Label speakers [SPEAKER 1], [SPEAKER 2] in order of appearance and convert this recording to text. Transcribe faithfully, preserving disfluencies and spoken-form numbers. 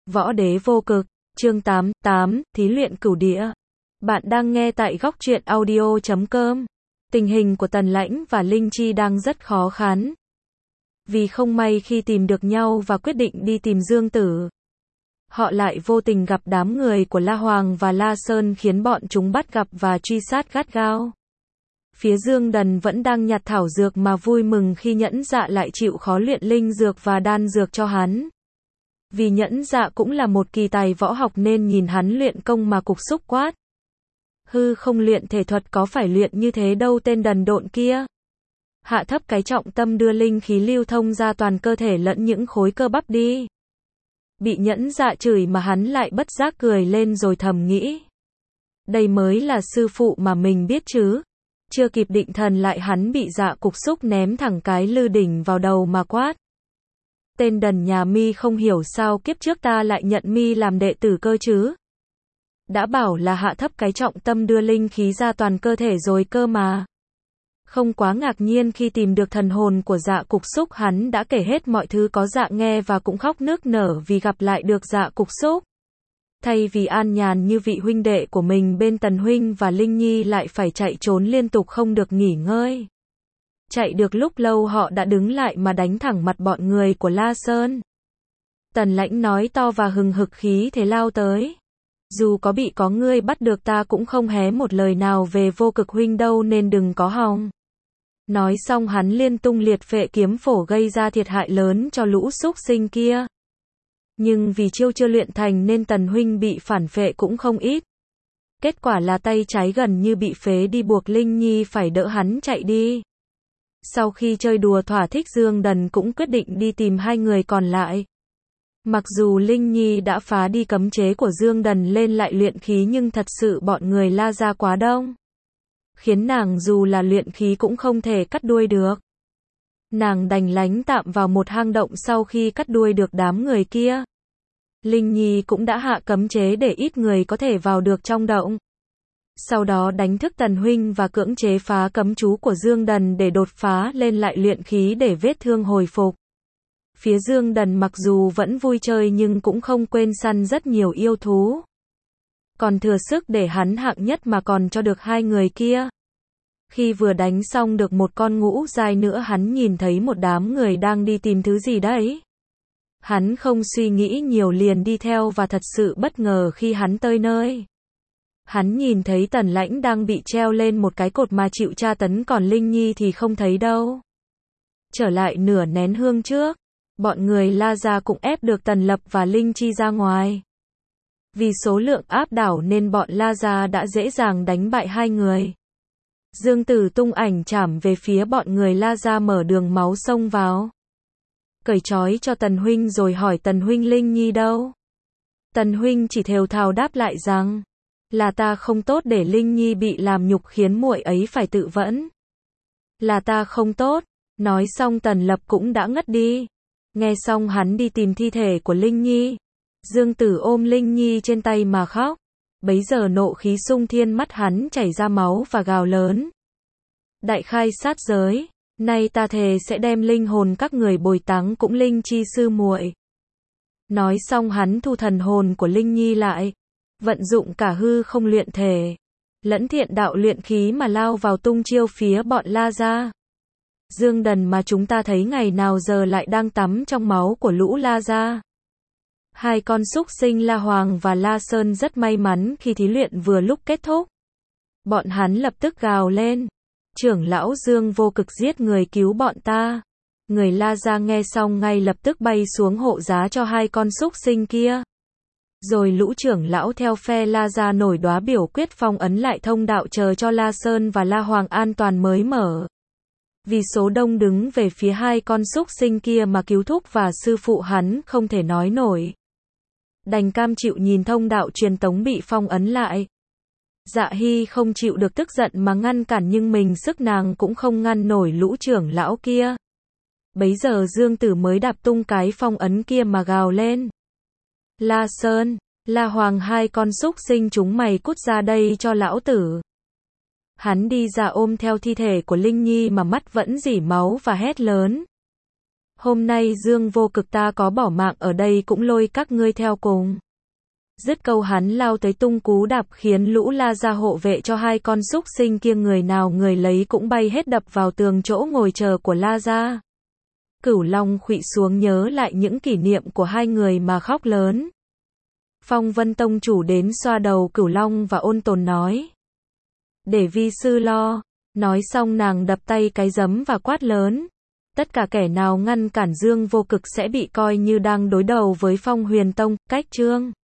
[SPEAKER 1] Võ đế vô cực, chương tám, tám, thí luyện cửu địa. Bạn đang nghe tại góc truyện audio chấm com. Tình hình của Tần Lãnh và Linh Chi đang rất khó khăn. Vì không may khi tìm được nhau và quyết định đi tìm Dương Tử, họ lại vô tình gặp đám người của La Hoàng và La Sơn khiến bọn chúng bắt gặp và truy sát gắt gao. Phía Dương Đần vẫn đang nhặt thảo dược mà vui mừng khi Nhẫn Dạ lại chịu khó luyện linh dược và đan dược cho hắn. Vì Nhẫn Dạ cũng là một kỳ tài võ học nên nhìn hắn luyện công mà cục xúc quát. Hư không luyện thể thuật có phải luyện như thế đâu tên đần độn kia. Hạ thấp cái trọng tâm đưa linh khí lưu thông ra toàn cơ thể lẫn những khối cơ bắp đi. Bị Nhẫn Dạ chửi mà hắn lại bất giác cười lên rồi thầm nghĩ. Đây mới là sư phụ mà mình biết chứ. Chưa kịp định thần lại hắn bị Dạ cục xúc ném thẳng cái lư đỉnh vào đầu mà quát. Tên đần nhà mi không hiểu sao kiếp trước ta lại nhận mi làm đệ tử cơ chứ. Đã bảo là hạ thấp cái trọng tâm đưa linh khí ra toàn cơ thể rồi cơ mà. Không quá ngạc nhiên khi tìm được thần hồn của Dạ cục xúc, hắn đã kể hết mọi thứ có Dạ nghe và cũng khóc nức nở vì gặp lại được Dạ cục xúc. Thay vì an nhàn như vị huynh đệ của mình bên Tần huynh và Linh Nhi lại phải chạy trốn liên tục không được nghỉ ngơi. Chạy được lúc lâu họ đã đứng lại mà đánh thẳng mặt bọn người của La Sơn. Tần Lãnh nói to và hừng hực khí thế lao tới. Dù có bị có ngươi bắt được ta cũng không hé một lời nào về vô cực huynh đâu nên đừng có hòng. Nói xong hắn liên tung liệt phệ kiếm phổ gây ra thiệt hại lớn cho lũ súc sinh kia. Nhưng vì chiêu chưa luyện thành nên Tần huynh bị phản phệ cũng không ít. Kết quả là tay trái gần như bị phế đi buộc Linh Nhi phải đỡ hắn chạy đi. Sau khi chơi đùa thỏa thích Dương Đần cũng quyết định đi tìm hai người còn lại. Mặc dù Linh Nhi đã phá đi cấm chế của Dương Đần lên lại luyện khí nhưng thật sự bọn người La ra quá đông. Khiến nàng dù là luyện khí cũng không thể cắt đuôi được. Nàng đành lánh tạm vào một hang động sau khi cắt đuôi được đám người kia. Linh Nhi cũng đã hạ cấm chế để ít người có thể vào được trong động. Sau đó đánh thức Tần huynh và cưỡng chế phá cấm chú của Dương Đần để đột phá lên lại luyện khí để vết thương hồi phục. Phía Dương Đần mặc dù vẫn vui chơi nhưng cũng không quên săn rất nhiều yêu thú. Còn thừa sức để hắn hạng nhất mà còn cho được hai người kia. Khi vừa đánh xong được một con ngũ giai nữa hắn nhìn thấy một đám người đang đi tìm thứ gì đấy. Hắn không suy nghĩ nhiều liền đi theo và thật sự bất ngờ khi hắn tới nơi. Hắn nhìn thấy Tần Lãnh đang bị treo lên một cái cột mà chịu tra tấn còn Linh Nhi thì không thấy đâu. Trở lại nửa nén hương trước, bọn người La ra cũng ép được Tần Lập và Linh Chi ra ngoài. Vì số lượng áp đảo nên bọn La ra đã dễ dàng đánh bại hai người. Dương Tử tung ảnh chảm về phía bọn người La ra mở đường máu xông vào. Cởi trói cho Tần huynh rồi hỏi Tần huynh Linh Nhi đâu. Tần huynh chỉ thều thào đáp lại rằng, là ta không tốt để Linh Nhi bị làm nhục khiến muội ấy phải tự vẫn. Là ta không tốt. Nói xong Tần Lập cũng đã ngất đi. Nghe xong hắn đi tìm thi thể của Linh Nhi. Dương Tử ôm Linh Nhi trên tay mà khóc. Bấy giờ nộ khí xung thiên, mắt hắn chảy ra máu và gào lớn. Đại khai sát giới, nay ta thề sẽ đem linh hồn các người bồi táng cũng Linh Chi sư muội. Nói xong hắn thu thần hồn của Linh Nhi lại, vận dụng cả hư không luyện thể, lẫn thiện đạo luyện khí mà lao vào tung chiêu phía bọn La ra. Dương Đần mà chúng ta thấy ngày nào giờ lại đang tắm trong máu của lũ La ra. Hai con súc sinh La Hoàng và La Sơn rất may mắn khi thí luyện vừa lúc kết thúc. Bọn hắn lập tức gào lên. Trưởng lão Dương vô cực giết người cứu bọn ta. Người La ra nghe xong ngay lập tức bay xuống hộ giá cho hai con súc sinh kia. Rồi lũ trưởng lão theo phe La ra nổi đoá biểu quyết phong ấn lại thông đạo chờ cho La Sơn và La Hoàng an toàn mới mở. Vì số đông đứng về phía hai con súc sinh kia mà cứu thúc và sư phụ hắn không thể nói nổi. Đành cam chịu nhìn thông đạo truyền tống bị phong ấn lại. Dạ Hy không chịu được tức giận mà ngăn cản nhưng mình sức nàng cũng không ngăn nổi lũ trưởng lão kia. Bấy giờ Dương Tử mới đạp tung cái phong ấn kia mà gào lên. La Sơn, La Hoàng, hai con súc sinh chúng mày cút ra đây cho lão tử. Hắn đi ra ôm theo thi thể của Linh Nhi mà mắt vẫn rỉ máu và hét lớn. Hôm nay Dương Vô Cực ta có bỏ mạng ở đây cũng lôi các ngươi theo cùng. Dứt câu hắn lao tới tung cú đạp khiến lũ La Gia hộ vệ cho hai con súc sinh kia người nào người lấy cũng bay hết đập vào tường chỗ ngồi chờ của La Gia. Cửu Long khuỵu xuống nhớ lại những kỷ niệm của hai người mà khóc lớn. Phong Vân Tông chủ đến xoa đầu Cửu Long và ôn tồn nói. Để vi sư lo. Nói xong nàng đập tay cái giấm và quát lớn. Tất cả kẻ nào ngăn cản Dương Vô Cực sẽ bị coi như đang đối đầu với Phong Huyền Tông, cách chương.